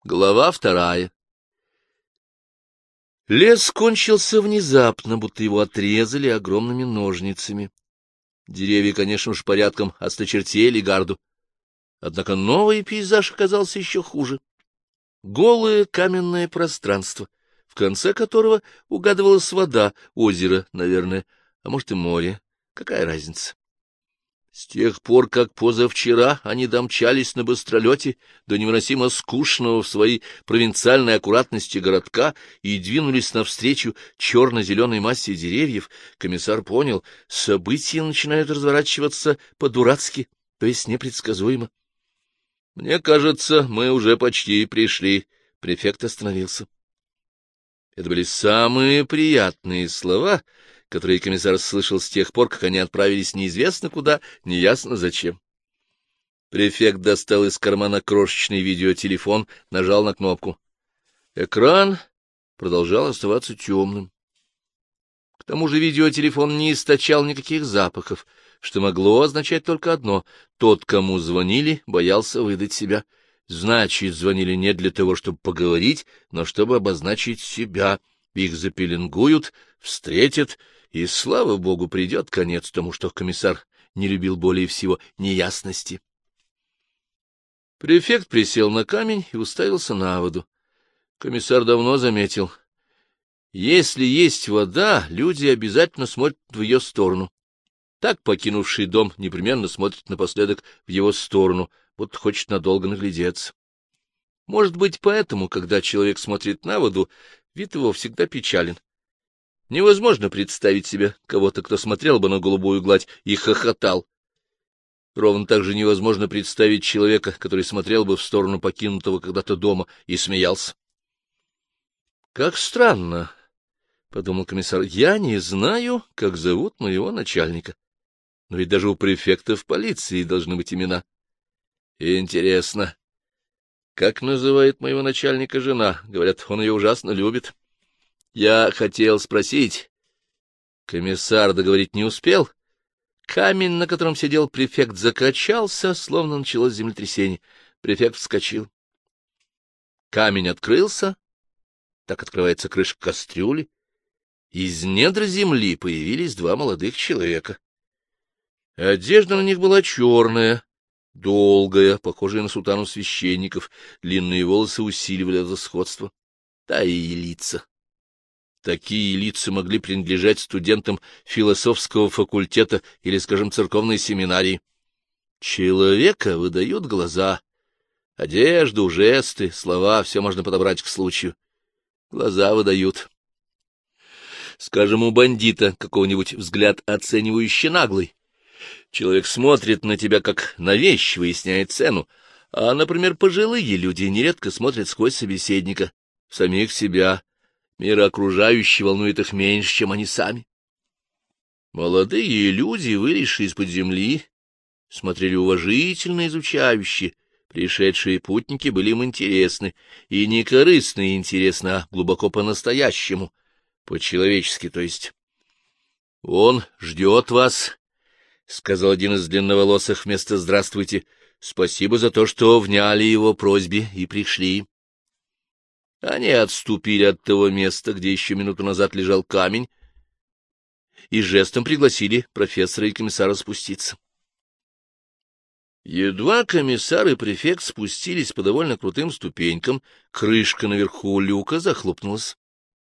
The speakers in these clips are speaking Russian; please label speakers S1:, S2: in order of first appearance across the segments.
S1: Глава 2. Лес кончился внезапно, будто его отрезали огромными ножницами. Деревья, конечно уж, порядком осточертели Гарду. Однако новый пейзаж оказался еще хуже. Голое каменное пространство, в конце которого угадывалась вода, озеро, наверное, а может и море. Какая разница? С тех пор, как позавчера они домчались на быстролете до невыносимо скучного в своей провинциальной аккуратности городка и двинулись навстречу черно-зеленой массе деревьев, комиссар понял, события начинают разворачиваться по-дурацки, то есть непредсказуемо. — Мне кажется, мы уже почти пришли. Префект остановился. Это были самые приятные слова, которые комиссар слышал с тех пор, как они отправились неизвестно куда, неясно зачем. Префект достал из кармана крошечный видеотелефон, нажал на кнопку. Экран продолжал оставаться темным. К тому же видеотелефон не источал никаких запахов, что могло означать только одно — тот, кому звонили, боялся выдать себя. Значит, звонили не для того, чтобы поговорить, но чтобы обозначить себя. Их запеленгуют, встретят, и, слава богу, придет конец тому, что комиссар не любил более всего — неясности. Префект присел на камень и уставился на воду. Комиссар давно заметил. Если есть вода, люди обязательно смотрят в ее сторону. Так покинувший дом непременно смотрит напоследок в его сторону, будто хочет надолго наглядеться. Может быть, поэтому, когда человек смотрит на воду, вид его всегда печален. Невозможно представить себе кого-то, кто смотрел бы на голубую гладь и хохотал. Ровно так же невозможно представить человека, который смотрел бы в сторону покинутого когда-то дома и смеялся. — Как странно, — подумал комиссар, — я не знаю, как зовут моего начальника. Но ведь даже у префектов полиции должны быть имена. Интересно, как называет моего начальника жена? Говорят, он ее ужасно любит. Я хотел спросить. Комиссар договорить не успел. Камень, на котором сидел префект, закачался, словно началось землетрясение. Префект вскочил. Камень открылся, так открывается крышка кастрюли. Из недр земли появились два молодых человека. Одежда на них была черная, долгая, похожая на сутану священников, длинные волосы усиливали это сходство. Да и лица. Такие лица могли принадлежать студентам философского факультета или, скажем, церковной семинарии. Человека выдают глаза, одежду, жесты, слова, все можно подобрать к случаю. Глаза выдают. Скажем, у бандита какого-нибудь взгляд оценивающий наглый. Человек смотрит на тебя как на вещь, выясняет цену, а, например, пожилые люди нередко смотрят сквозь собеседника, в самих себя. Мир окружающий волнует их меньше, чем они сами. Молодые люди, вылезшие из-под земли, смотрели уважительно, изучающие. Пришедшие путники были им интересны, и не корыстно и интересно, а глубоко по-настоящему, по-человечески, то есть. — Он ждет вас, — сказал один из длинноволосых вместо «здравствуйте». — Спасибо за то, что вняли его просьбе и пришли. Они отступили от того места, где еще минуту назад лежал камень, и жестом пригласили профессора и комиссара спуститься. Едва комиссар и префект спустились по довольно крутым ступенькам, крышка наверху люка захлопнулась.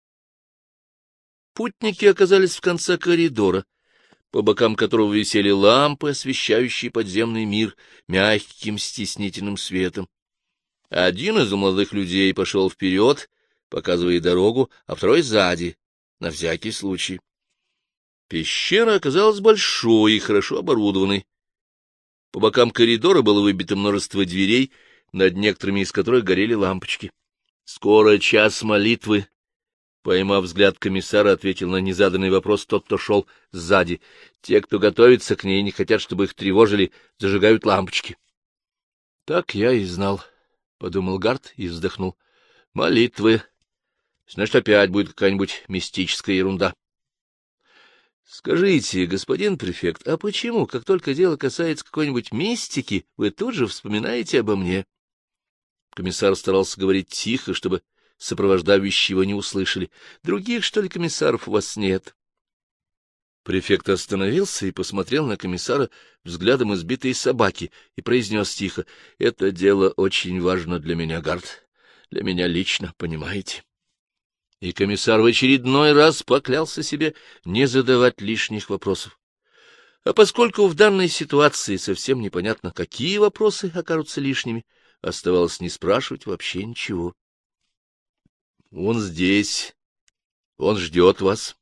S1: Путники оказались в конце коридора, по бокам которого висели лампы, освещающие подземный мир мягким стеснительным светом. Один из молодых людей пошел вперед, показывая дорогу, а второй сзади, на всякий случай. Пещера оказалась большой и хорошо оборудованной. По бокам коридора было выбито множество дверей, над некоторыми из которых горели лампочки. — Скоро час молитвы. Поймав взгляд комиссара, ответил на незаданный вопрос тот, кто шел сзади. Те, кто готовится к ней, не хотят, чтобы их тревожили, зажигают лампочки. — Так я и знал, — подумал Гард и вздохнул. — Молитвы. Значит, опять будет какая-нибудь мистическая ерунда. — Скажите, господин префект, а почему, как только дело касается какой-нибудь мистики, вы тут же вспоминаете обо мне? Комиссар старался говорить тихо, чтобы сопровождающие его не услышали. — Других, что ли, комиссаров у вас нет? Префект остановился и посмотрел на комиссара взглядом избитой собаки и произнес тихо: — Это дело очень важно для меня, Гард. Для меня лично, понимаете? И комиссар в очередной раз поклялся себе не задавать лишних вопросов. А поскольку в данной ситуации совсем непонятно, какие вопросы окажутся лишними, оставалось не спрашивать вообще ничего. — Он здесь. Он ждет вас,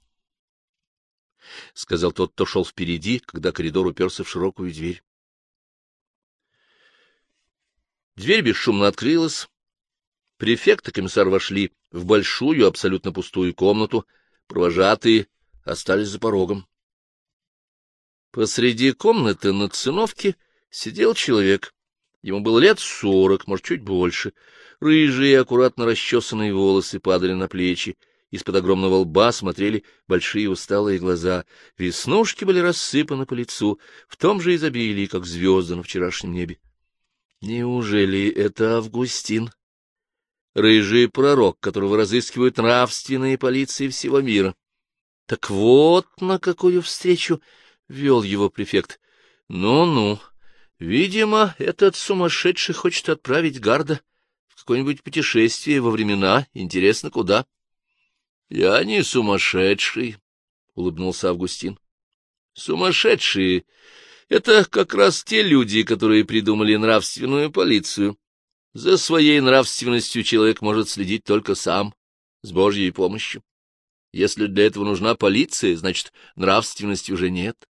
S1: — сказал тот, кто шел впереди, когда коридор уперся в широкую дверь. Дверь бесшумно открылась. Префект и комиссар вошли в большую, абсолютно пустую комнату. Провожатые остались за порогом. Посреди комнаты на циновке сидел человек. Ему было лет 40, может, чуть больше. Рыжие, аккуратно расчесанные волосы падали на плечи. Из-под огромного лба смотрели большие усталые глаза. Веснушки были рассыпаны по лицу в том же изобилии, как звезды на вчерашнем небе. Неужели это Августин? Рыжий пророк, которого разыскивают нравственные полиции всего мира. Так вот на какую встречу вел его префект. Ну-ну, видимо, этот сумасшедший хочет отправить Гарда в какое-нибудь путешествие во времена, интересно, куда. — Я не сумасшедший, — улыбнулся Августин. — Сумасшедшие — это как раз те люди, которые придумали нравственную полицию. За своей нравственностью человек может следить только сам, с Божьей помощью. Если для этого нужна полиция, значит, нравственности уже нет.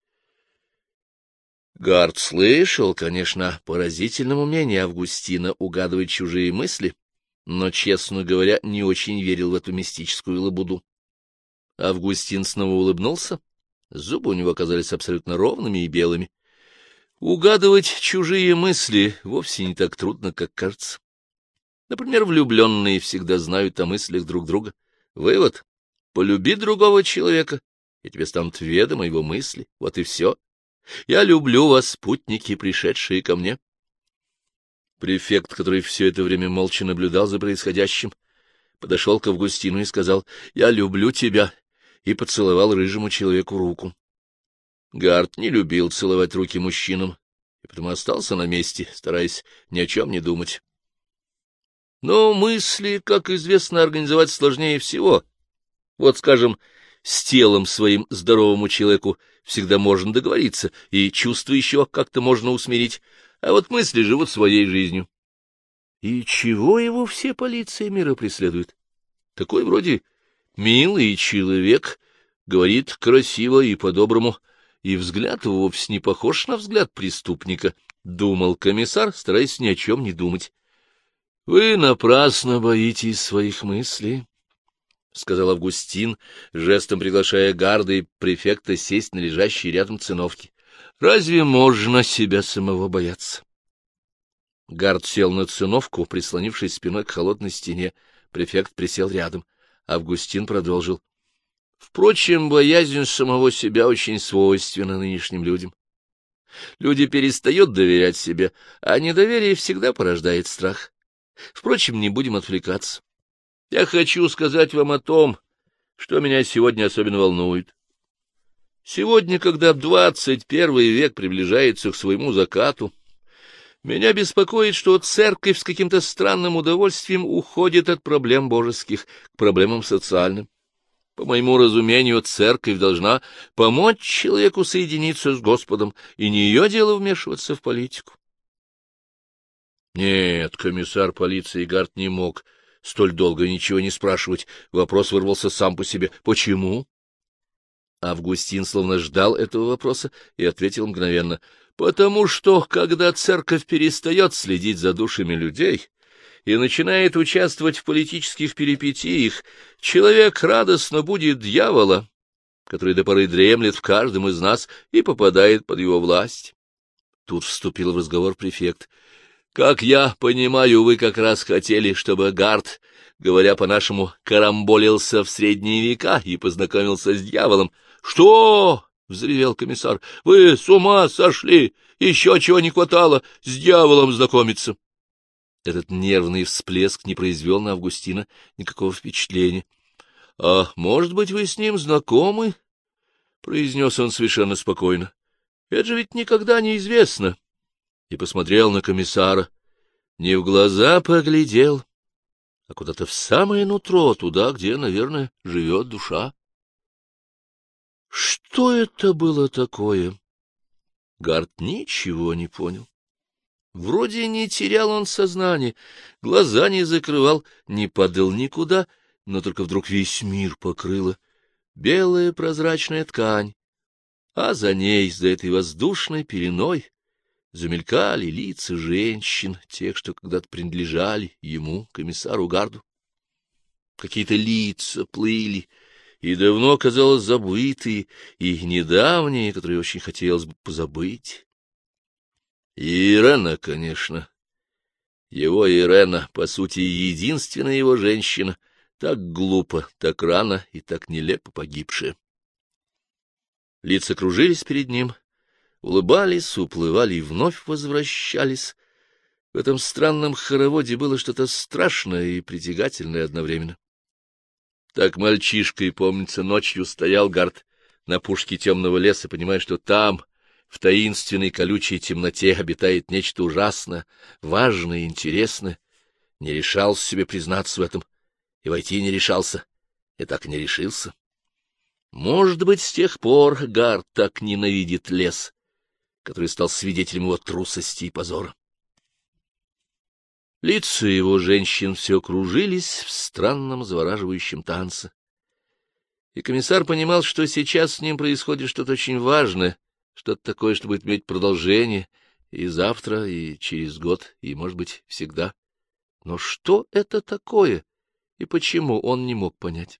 S1: Гард слышал, конечно, о поразительном умении Августина угадывать чужие мысли, но, честно говоря, не очень верил в эту мистическую лабуду. Августин снова улыбнулся, зубы у него оказались абсолютно ровными и белыми. Угадывать чужие мысли вовсе не так трудно, как кажется. Например, влюбленные всегда знают о мыслях друг друга. Вывод — полюби другого человека, и тебе станут ведомы его мысли. Вот и все. Я люблю вас, спутники, пришедшие ко мне. Префект, который все это время молча наблюдал за происходящим, подошел к Августину и сказал: «Я люблю тебя», и поцеловал рыжему человеку руку. Гард не любил целовать руки мужчинам, и потому остался на месте, стараясь ни о чем не думать. Но мысли, как известно, организовать сложнее всего. Вот, скажем, с телом своим здоровому человеку всегда можно договориться, и чувства еще как-то можно усмирить, а вот мысли живут своей жизнью. И чего его все полиции мира преследуют? Такой вроде милый человек, говорит красиво и по-доброму, и взгляд его вовсе не похож на взгляд преступника, — думал комиссар, стараясь ни о чем не думать. — Вы напрасно боитесь своих мыслей, — сказал Августин, жестом приглашая Гарда и префекта сесть на лежащие рядом циновки. — Разве можно себя самого бояться? Гард сел на циновку, прислонившись спиной к холодной стене. Префект присел рядом. Августин продолжил. Впрочем, боязнь самого себя очень свойственна нынешним людям. Люди перестают доверять себе, а недоверие всегда порождает страх. Впрочем, не будем отвлекаться. Я хочу сказать вам о том, что меня сегодня особенно волнует. Сегодня, когда 21 век приближается к своему закату, меня беспокоит, что церковь с каким-то странным удовольствием уходит от проблем божеских к проблемам социальным. По моему разумению, церковь должна помочь человеку соединиться с Господом, и не ее дело вмешиваться в политику. Нет, комиссар полиции Гард не мог столь долго ничего не спрашивать. Вопрос вырвался сам по себе. Почему? Августин словно ждал этого вопроса и ответил мгновенно. Потому что, когда церковь перестает следить за душами людей и начинает участвовать в политических перипетиях, человек радостно будет дьявола, который до поры дремлет в каждом из нас и попадает под его власть. Тут вступил в разговор префект. Как я понимаю, вы как раз хотели, чтобы Гард, говоря по-нашему, карамболился в средние века и познакомился с дьяволом. — Что? — взревел комиссар. — Вы с ума сошли! Еще чего не хватало — с дьяволом знакомиться! Этот нервный всплеск не произвел на Августина никакого впечатления. — А может быть, вы с ним знакомы? — произнес он совершенно спокойно. — Это же ведь никогда не известно. И посмотрел на комиссара. Не в глаза поглядел, а куда-то в самое нутро, туда, где, наверное, живет душа. Что это было такое? Гард ничего не понял. Вроде не терял он сознание, глаза не закрывал, не падал никуда, но только вдруг весь мир покрыла белая прозрачная ткань, а за ней, за этой воздушной пеленой, замелькали лица женщин, тех, что когда-то принадлежали ему, комиссару Гарду. Какие-то лица плыли, и давно, казалось, забытые, и недавние, которые очень хотелось бы позабыть. Ирена, конечно. Его Ирена, по сути, единственная его женщина, так глупо, так рано и так нелепо погибшая. Лица кружились перед ним, улыбались, уплывали и вновь возвращались. В этом странном хороводе было что-то страшное и притягательное одновременно. Так мальчишкой, помнится, ночью стоял Гард на пушке темного леса, понимая, что там, в таинственной колючей темноте, обитает нечто ужасное, важное и интересное. Не решался себе признаться в этом, и войти не решался, и так и не решился. Может быть, с тех пор Гард так ненавидит лес, который стал свидетелем его трусости и позора. Лица его женщин все кружились в странном завораживающем танце. И комиссар понимал, что сейчас с ним происходит что-то очень важное, что-то такое, что будет иметь продолжение и завтра, и через год, и, может быть, всегда. Но что это такое, и почему, он не мог понять.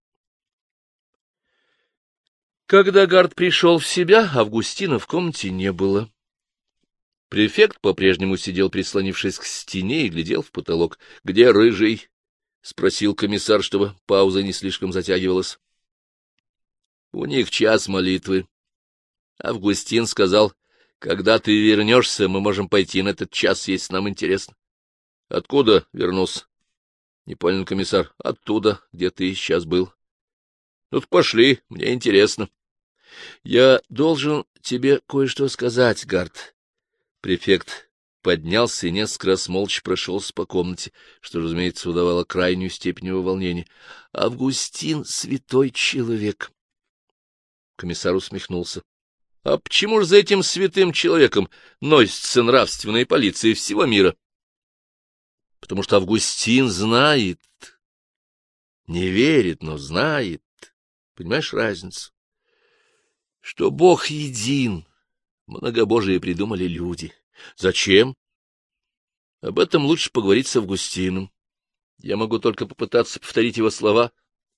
S1: Когда Гард пришел в себя, Августина в комнате не было. Префект по-прежнему сидел, прислонившись к стене, и глядел в потолок. — Где рыжий? — спросил комиссар, чтобы пауза не слишком затягивалась. — У них час молитвы. Августин сказал: когда ты вернешься, мы можем пойти на этот час, если нам интересно. — Откуда вернулся? — не понял комиссар. — Оттуда, где ты сейчас был. — Ну, пошли, мне интересно. — Я должен тебе кое-что сказать, Гард. Префект поднялся и несколько раз молча прошелся по комнате, что, разумеется, выдавало крайнюю степень его волнения. — Августин — святой человек. Комиссар усмехнулся. — А почему же за этим святым человеком носится нравственная полиция всего мира? — Потому что Августин знает, не верит, но знает, понимаешь разницу? Что Бог един. Многобожие придумали люди. Зачем? Об этом лучше поговорить с Августином. Я могу только попытаться повторить его слова.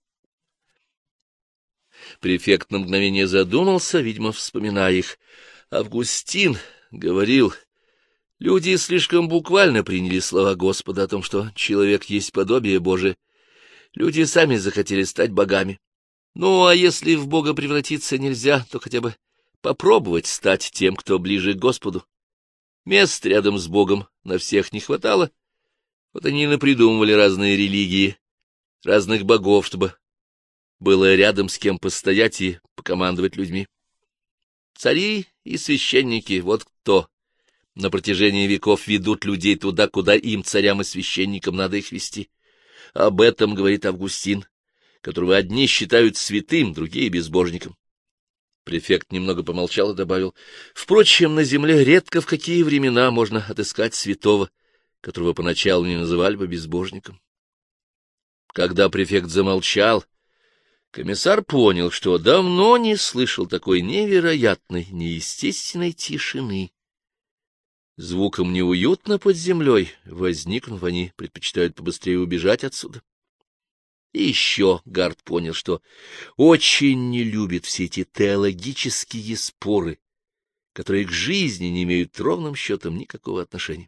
S1: Префект на мгновение задумался, видимо, вспоминая их. Августин говорил, люди слишком буквально приняли слова Господа о том, что человек есть подобие Божие. Люди сами захотели стать богами. Ну, а если в Бога превратиться нельзя, то хотя бы попробовать стать тем, кто ближе к Господу. Мест рядом с Богом на всех не хватало. Вот они и напридумывали разные религии, разных богов, чтобы было рядом с кем постоять и покомандовать людьми. Цари и священники — вот кто на протяжении веков ведут людей туда, куда им, царям и священникам, надо их вести. Об этом говорит Августин, которого одни считают святым, другие — безбожником. Префект немного помолчал и добавил: впрочем, на земле редко в какие времена можно отыскать святого, которого поначалу не называли бы безбожником. Когда префект замолчал, комиссар понял, что давно не слышал такой невероятной, неестественной тишины. Звуком неуютно под землей, возникнув, они предпочитают побыстрее убежать отсюда. И еще Гард понял, что очень не любит все эти теологические споры, которые к жизни не имеют ровным счетом никакого отношения.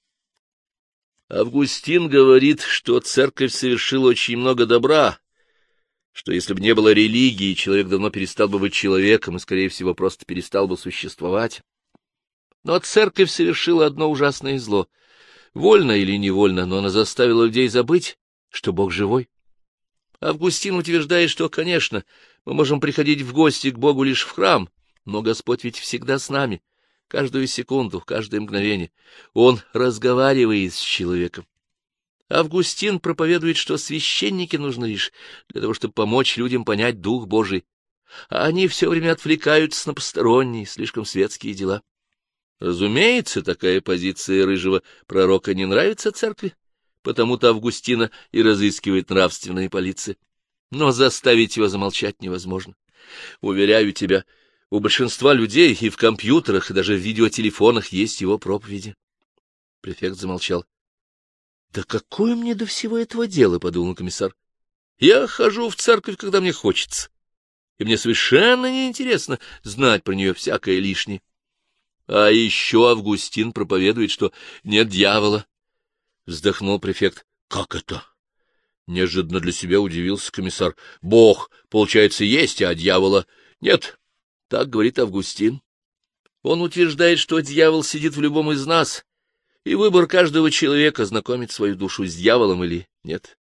S1: Августин говорит, что церковь совершила очень много добра, что если бы не было религии, человек давно перестал бы быть человеком и, скорее всего, просто перестал бы существовать. Но церковь совершила одно ужасное зло. Вольно или невольно, но она заставила людей забыть, что Бог живой. Августин утверждает, что, конечно, мы можем приходить в гости к Богу лишь в храм, но Господь ведь всегда с нами, каждую секунду, каждое мгновение. Он разговаривает с человеком. Августин проповедует, что священники нужны лишь для того, чтобы помочь людям понять Дух Божий, а они все время отвлекаются на посторонние, слишком светские дела. Разумеется, такая позиция рыжего пророка не нравится церкви, потому-то Августина и разыскивает нравственная полиция. Но заставить его замолчать невозможно. Уверяю тебя, у большинства людей и в компьютерах, и даже в видеотелефонах есть его проповеди. Префект замолчал. — Да какое мне до всего этого дела, — подумал комиссар. — Я хожу в церковь, когда мне хочется, и мне совершенно неинтересно знать про нее всякое лишнее. А еще Августин проповедует, что нет дьявола. Вздохнул префект. — Как это? Неожиданно для себя удивился комиссар. — Бог, получается, есть, а дьявола нет. Так говорит Августин. Он утверждает, что дьявол сидит в любом из нас, и выбор каждого человека — знакомить свою душу с дьяволом или нет.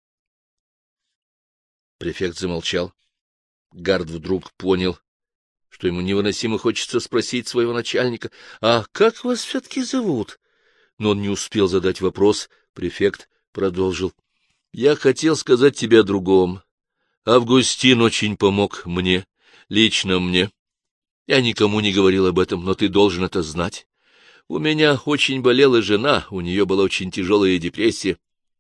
S1: Префект замолчал. Гард вдруг понял, что ему невыносимо хочется спросить своего начальника: «А как вас все-таки зовут?» Но он не успел задать вопрос. Префект продолжил: «Я хотел сказать тебе о другом. Августин очень помог мне, лично мне. Я никому не говорил об этом, но ты должен это знать. У меня очень болела жена, у нее была очень тяжелая депрессия».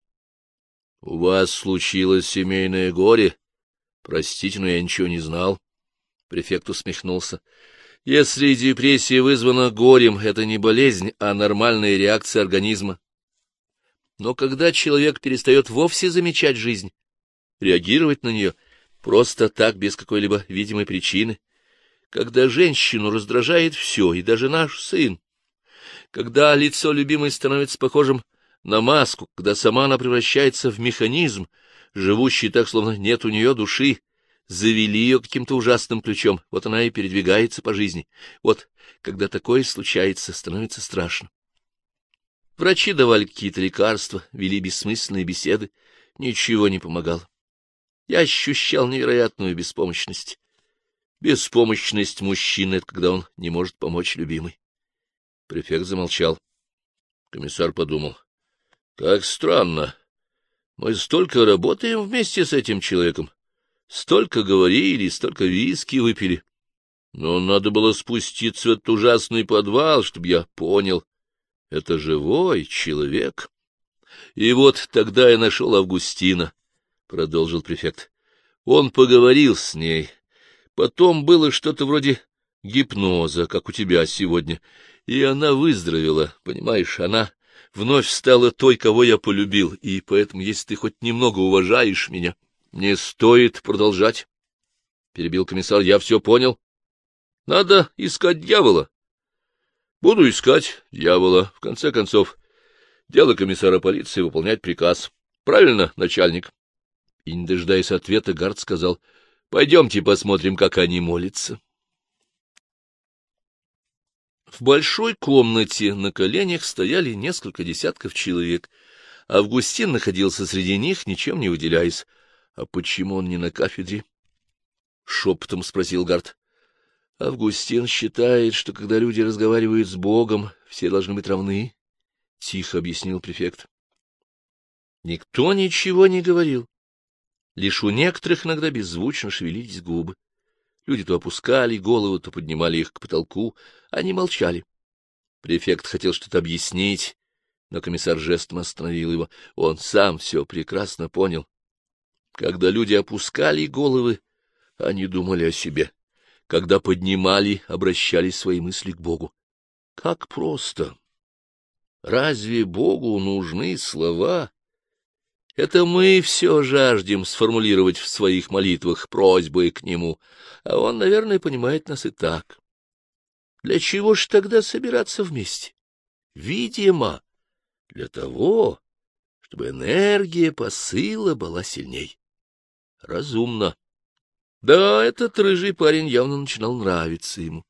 S1: — У вас случилось семейное горе? Простите, но я ничего не знал. Префект усмехнулся. — Если депрессия вызвана горем, это не болезнь, а нормальная реакция организма. Но когда человек перестает вовсе замечать жизнь, реагировать на нее просто так, без какой-либо видимой причины, когда женщину раздражает все, и даже наш сын, когда лицо любимой становится похожим на маску, когда сама она превращается в механизм, живущий так, словно нет у нее души, завели ее каким-то ужасным ключом, вот она и передвигается по жизни. Вот, когда такое случается, становится страшно. Врачи давали какие-то лекарства, вели бессмысленные беседы, ничего не помогало. Я ощущал невероятную беспомощность. Беспомощность мужчины — это когда он не может помочь любимой. Префект замолчал. Комиссар подумал: как странно. Мы столько работаем вместе с этим человеком, столько говорили, столько виски выпили. Но надо было спуститься в этот ужасный подвал, чтобы я понял. Это живой человек. И вот тогда я нашел Августина, — продолжил префект. Он поговорил с ней. Потом было что-то вроде гипноза, как у тебя сегодня. И она выздоровела, понимаешь, она вновь стала той, кого я полюбил, и поэтому, если ты хоть немного уважаешь меня, не стоит продолжать, — перебил комиссар. — Я все понял. Надо искать дьявола. Буду искать дьявола. В конце концов, дело комиссара полиции — выполнять приказ. Правильно, начальник? И, не дожидаясь ответа, Гард сказал: — Пойдемте посмотрим, как они молятся. В большой комнате на коленях стояли несколько десятков человек. Августин находился среди них, ничем не выделяясь. — А почему он не на кафедре? — шепотом спросил Гард. — Августин считает, что когда люди разговаривают с Богом, все должны быть равны, — тихо объяснил префект. Никто ничего не говорил. Лишь у некоторых иногда беззвучно шевелились губы. Люди то опускали голову, то поднимали их к потолку. Они молчали. Префект хотел что-то объяснить, но комиссар жестом остановил его. Он сам все прекрасно понял. Когда люди опускали головы, они думали о себе. Когда поднимали, обращали свои мысли к Богу. Как просто! Разве Богу нужны слова? Это мы все жаждем сформулировать в своих молитвах просьбы к Нему, а Он, наверное, понимает нас и так. Для чего ж тогда собираться вместе? Видимо, для того, чтобы энергия посыла была сильней. Разумно. Да, этот рыжий парень явно начинал нравиться ему.